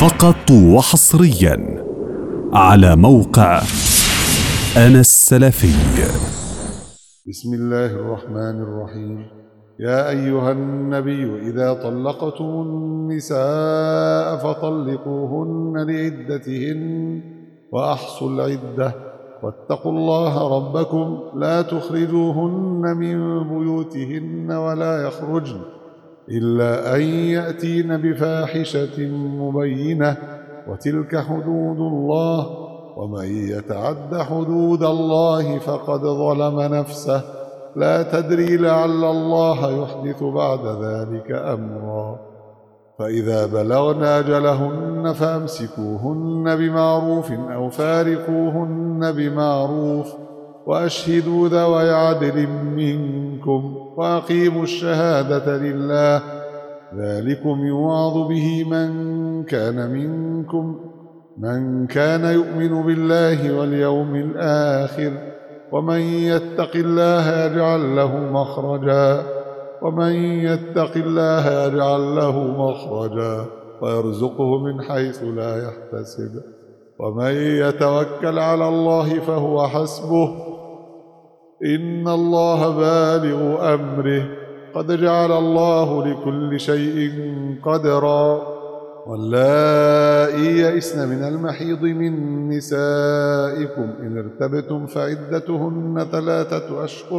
فقط وحصريا على موقع أنا السلفي. بسم الله الرحمن الرحيم. يا أيها النبي إذا طلقتم النساء فطلقوهن لعدتهن وأحصوا العدة واتقوا الله ربكم لا تخرجوهن من بيوتهن ولا يخرجن إلا أن يأتين بفاحشة مبينة وتلك حدود الله ومن يتعد حدود الله فقد ظلم نفسه لا تدري لعل الله يحدث بعد ذلك أمرا. فإذا بلغن أجلهن فأمسكوهن بمعروف أو فارقوهن بمعروف وأشهدوا ذوي عدل منكم وأقيموا الشهادة لله ذلكم يوعظ به من كان يؤمن بالله واليوم الآخر ومن يتق الله يجعل له مخرجا ويرزقه من حيث لا يحتسب ومن يتوكل على الله فهو حسبه إن الله بالغ أمره قد جعل الله لكل شيء قدرا. واللائي يئسن من المحيض من نسائكم إن ارتبتم فعدتهن 3 أشهر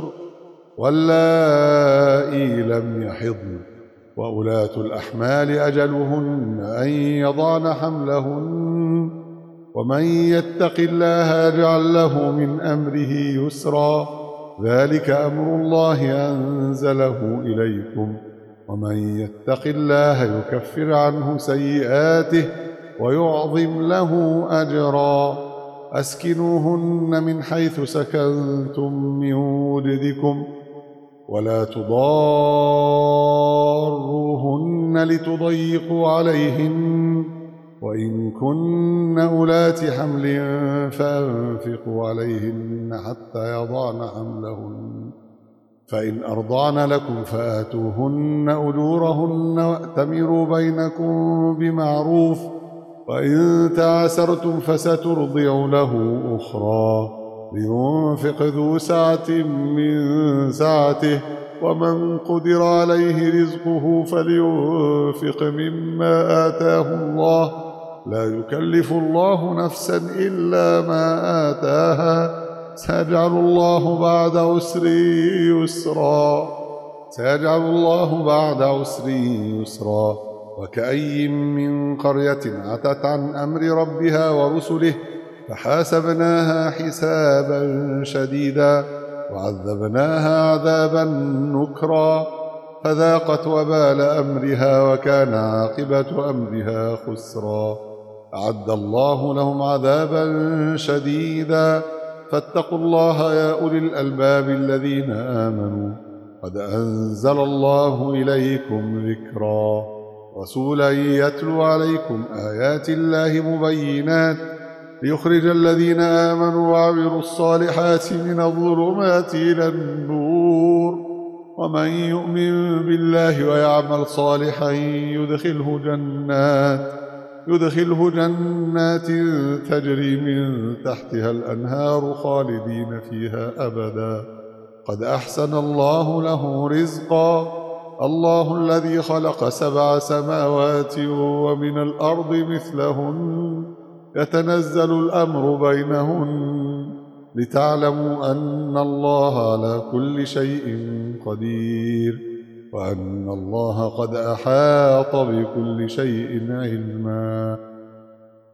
واللائي لم يحضن وأولاة الأحمال أجلهن أن يضعن حملهن ومن يتق الله يجعل له من أمره يسرا ذلك أمر الله أنزله إليكم ومن يتق الله يكفر عنه سيئاته ويعظم له أجرا. أسكنوهن من حيث سكنتم من وجدكم ولا تضاروهن لتضيقوا عليهن وإن كن أولات حمل فأنفقوا عليهن حتى يضعن حملهن فإن أرضعن لكم فآتوهن أجورهن وأتمروا بينكم بمعروف وإن تعسرتم فسترضع له أخرى لينفق ذو سعة من سعته ومن قدر عليه رزقه فلينفق مما آتاه الله لا يكلف الله نفسا إلا ما آتاها سيجعل الله بعد عسر يسرا. وكأي من قرية عتت عن أمر ربها ورسله فحاسبناها حسابا شديدا وعذبناها عذابا نكرا فذاقت وبال أمرها وكان عاقبة أمرها خسرا. أعد الله لهم عذابا شديدا فاتقوا الله يا أولي الألباب الذين آمنوا قد أنزل الله إليكم ذكرا رسولا يتلو عليكم آيات الله مبينات ليخرج الذين آمنوا وعملوا الصالحات من الظلمات إلى النور ومن يؤمن بالله ويعمل صالحا يدخله جنات تجري من تحتها الأنهار خالدين فيها أبدا قد أحسن الله له رزقا. الله الذي خلق 7 سماوات ومن الأرض مثلهن يتنزل الأمر بينهن لتعلموا أن الله على كل شيء قدير وأن الله قد أحاط بكل شيء علما.